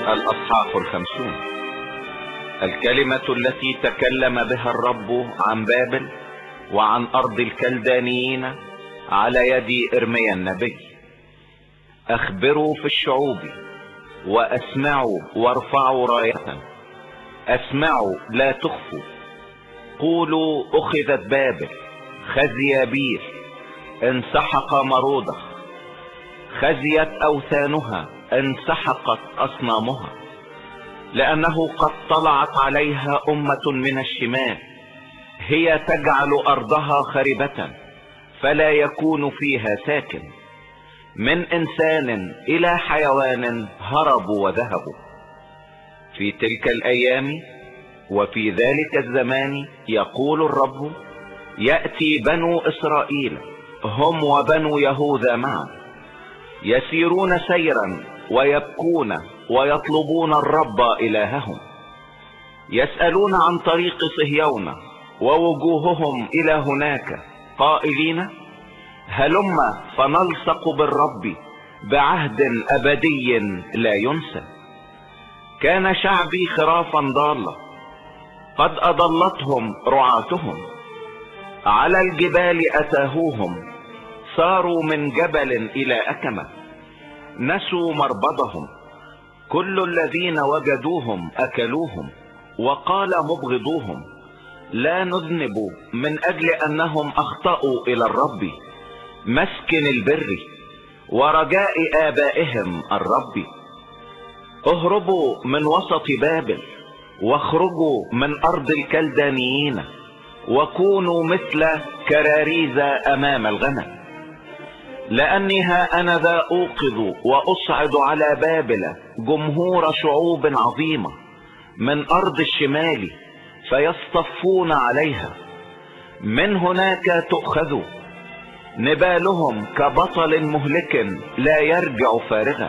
الأصحاح 50. الكلمة التي تكلم بها الرب عن بابل وعن أرض الكلدانيين على يد إرميا النبي. أخبروا في الشعوب وأسمعوا وارفعوا راية، أسمعوا لا تخفوا. قولوا أخذت بابل، خزي بيل، انسحق مرودخ، خزيت أوثانها، انسحقت أصنامها، لأنه قد طلعت عليها أمة من الشمال، هي تجعل أرضها خربة فلا يكون فيها ساكن. من إنسان إلى حيوان هربوا وذهبوا. في تلك الأيام وفي ذلك الزمان يقول الرب: يأتي بنو إسرائيل هم وبنو يهوذا معا، يسيرون سيرا ويبكون ويطلبون الرب إلههم، يسألون عن طريق صهيون ووجوههم إلى هناك قائلين: هلم فنلصق بالرب بعهد أبدي لا ينسى. كان شعبي خرافا ضالة، قد أضلتهم رعاتهم، على الجبال أتاهوهم، صاروا من جبل إلى أكمة، نسوا مربضهم، كل الذين وجدوهم أكلوهم. وقال مبغضوهم: لا نذنب من أجل أنهم أخطأوا إلى الرب مسكن البر ورجاء آبائهم الرب. اهربوا من وسط بابل واخرجوا من أرض الكلدانيين، وكونوا مثل كراريز أمام الغنم. لأني ها أنا ذا أوقظ وأصعد على بابل جمهور شعوب عظيمة من أرض الشمال فيصطفون عليها. من هناك تؤخذ نبالهم كبطل مهلك لا يرجع فارغا،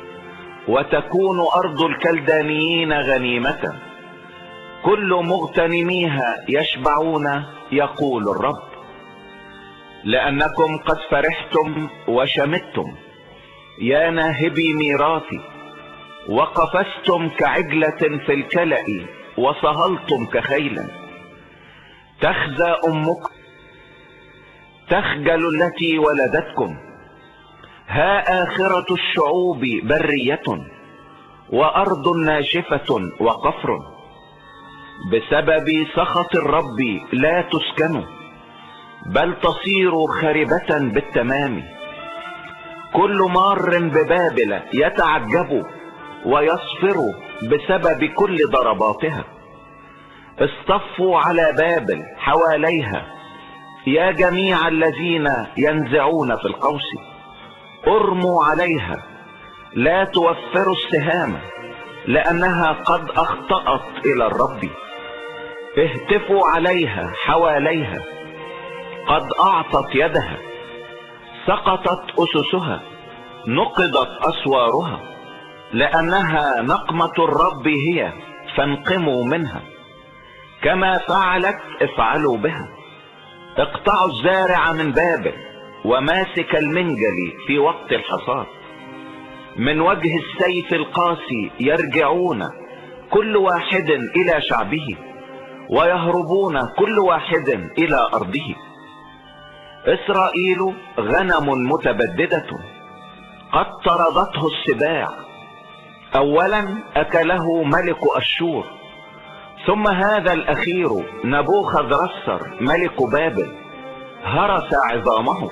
وتكون أرض الكلدانيين غنيمة، كل مغتنميها يشبعون، يقول الرب. لأنكم قد فرحتم وشمتم يا ناهبي ميراثي، وقفزتم كعجلة في الكلأ وصهلتم كخيل. تخزى أمكم، تخجل التي ولدتكم. ها آخرة الشعوب برية وأرض ناشفة وقفر، بسبب سخط الرب لا تسكنوا، بل تصير خربة بالتمام. كل مار ببابل يتعجب ويصفر بسبب كل ضرباتها. اصطفوا على بابل حواليها يا جميع الذين ينزعون في القوس. ارموا عليها، لا توفروا السهام، لأنها قد أخطأت إلى الرب. اهتفوا عليها حواليها، قد أعطت يدها، سقطت أسسها، نقضت أسوارها، لأنها نقمة الرب هي، فانقموا منها. كما فعلت افعلوا بها. اقطعوا الزارع من بابل وماسك المنجل في وقت الحصاد. من وجه السيف القاسي يرجعون كل واحد إلى شعبه، ويهربون كل واحد إلى أرضه. إسرائيل غنم متبددة، قد طردته السباع. أولا أكله ملك أشور، ثم هذا الأخير نبوخذرصر ملك بابل هرس عظامه.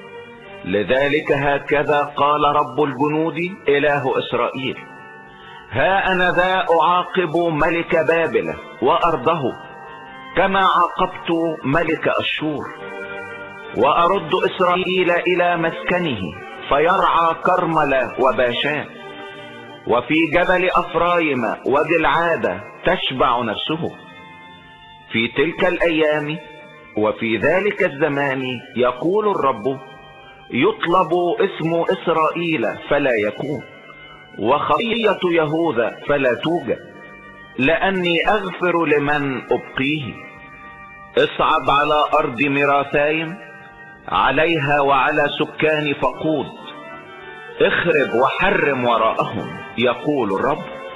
لذلك هكذا قال رب الجنود إله إسرائيل: ها أنا ذا أعاقب ملك بابل وأرضه كما عاقبت ملك أشور، وأرد إسرائيل إلى مسكنه فيرعى كرمل وباشان، وفي جبل أفرايم وجلعاد تشبع نفسه. في تلك الأيام وفي ذلك الزمان يقول الرب: يطلب اسم إسرائيل فلا يكون، وخطية يهوذا فلا توجد، لأني أغفر لمن أبقيه. اصعد على أرض ميراثايم، عليها وعلى سكان فقود، اخرب وحرم وراءهم، يقول الرب.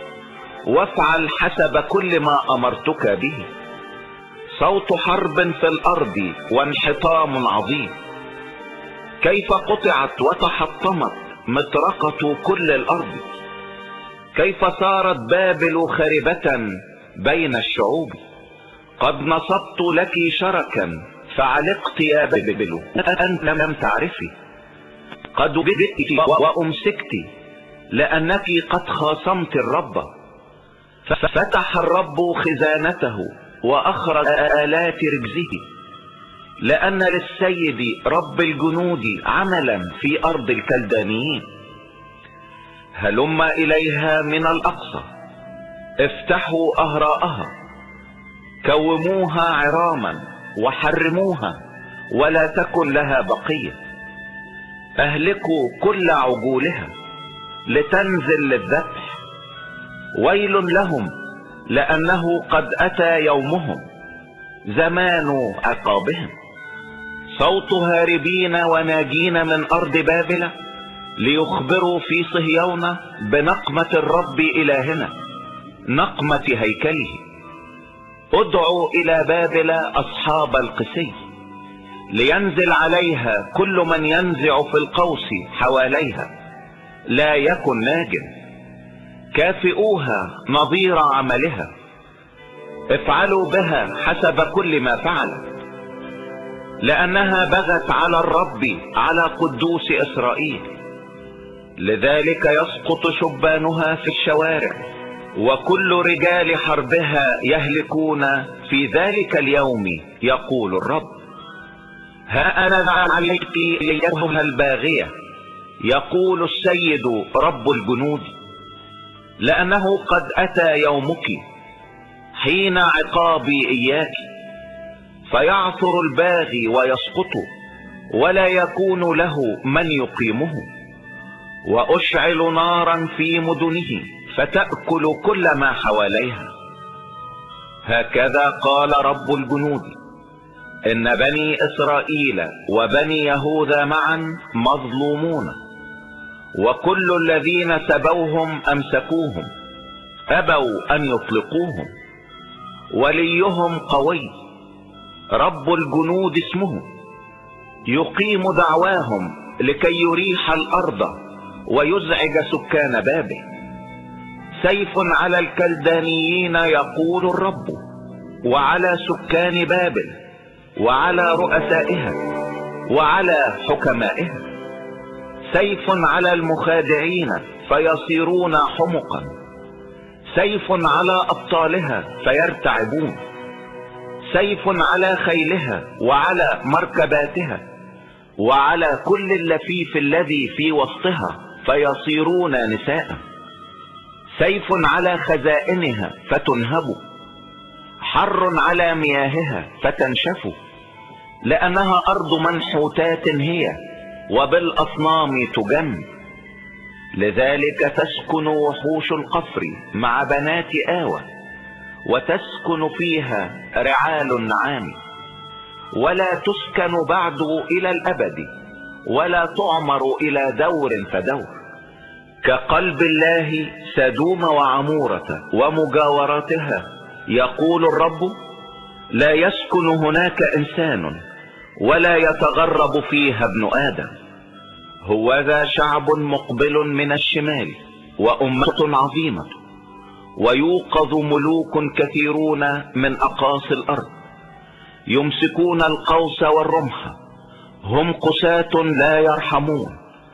وافعل حسب كل ما امرتك به. صوت حرب في الارض وانحطام عظيم، كيف قطعت وتحطمت مطرقة كل الارض، كيف صارت بابل خربة بين الشعوب. قد نصبت لك شركا فعلقت يا بابل أنت لم تعرفي، قد جئت وأمسكت لأنك قد خاصمت الرب. ففتح الرب خزانته وأخرج آلات رجزه، لأن للسيد رب الجنود عملا في أرض الكلدانيين. هلم إليها من الأقصى، افتحوا أهراءها، كوموها عراما وحرموها ولا تكن لها بقية. اهلكوا كل عجولها لتنزل للذبح. ويل لهم لأنه قد أتى يومهم، زمان عقابهم. صوت هاربين وناجين من أرض بابل ليخبروا في صهيون بنقمة الرب إلهنا، نقمة هيكله. ادعوا إلى بابل أصحاب القسي، لينزل عليها كل من ينزع في القوس حواليها، لا يكن ناج. كافئوها نظير عملها، افعلوا بها حسب كل ما فعلت، لأنها بغت على الرب على قدوس إسرائيل. لذلك يسقط شبانها في الشوارع، وكل رجال حربها يهلكون في ذلك اليوم، يقول الرب. ها أنا عليك أيتها الباغية، يقول السيد رب الجنود، لأنه قد أتى يومك حين عقابي إياك. فيعثر الباغي ويسقط، ولا يكون له من يقيمه. وأشعل نارا في مدنه فتأكل كل ما حواليها. هكذا قال رب الجنود: إن بني إسرائيل وبني يهوذا معا مظلومون، وكل الذين سبوهم أمسكوهم، أبوا أن يطلقوهم. وليهم قوي، رب الجنود اسمه، يقيم دعواهم لكي يريح الأرض ويزعج سكان بابل. سيف على الكلدانيين يقول الرب، وعلى سكان بابل، وعلى رؤسائها، وعلى حكمائها. سيف على المخادعين فيصيرون حمقا، سيف على أبطالها فيرتعبون. سيف على خيلها وعلى مركباتها، وعلى كل اللفيف الذي في وسطها فيصيرون نساء. سيف على خزائنها فتنهب، حر على مياهها فتنشف، لأنها أرض منحوتات هي، وبالأصنام تجن. لذلك تسكن وحوش القفر مع بنات آوى، وتسكن فيها رعال النعام، ولا تسكن بعد إلى الأبد، ولا تعمر إلى دور فدور. كقلب الله سدوم وعمورة ومجاوراتها، يقول الرب: لا يسكن هناك إنسان، ولا يتغرب فيها ابن آدم. هوذا شعب مقبل من الشمال، وأمة عظيمة، ويوقظ ملوك كثيرون من أقاصي الأرض، يمسكون القوس والرمح، هم قساة لا يرحمون.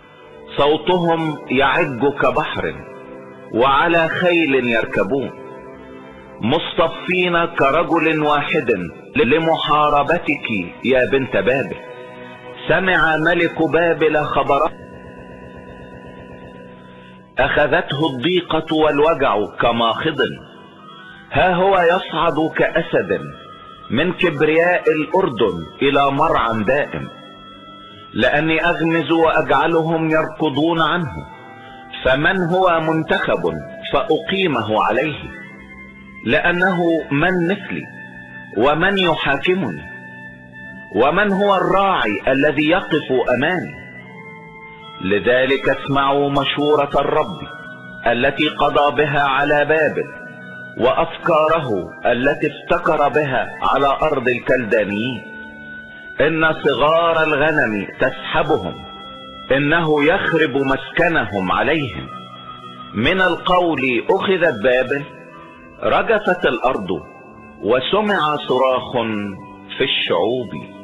صوتهم يعج كبحر، وعلى خيل يركبون، مصطفين كرجل واحد لمحاربتك يا بنت بابل. سمع ملك بابل خبره، أخذته الضيقة والوجع كماخض. ها هو يصعد كأسد من كبرياء الأردن إلى مرعى دائم، لأني أغمز وأجعلهم يركضون عنه. فمن هو منتخب فأقيمه عليه، لأنه من مثلي ومن يحاكمني، ومن هو الراعي الذي يقف أمامي. لذلك اسمعوا مشورة الرب التي قضى بها على بابل، وافكاره التي افتكر بها على ارض الكلدانيين. ان صغار الغنم تسحبهم، انه يخرب مسكنهم عليهم. من القول اخذت بابل، رجفت الارض، وسمع صراخ في الشعوب.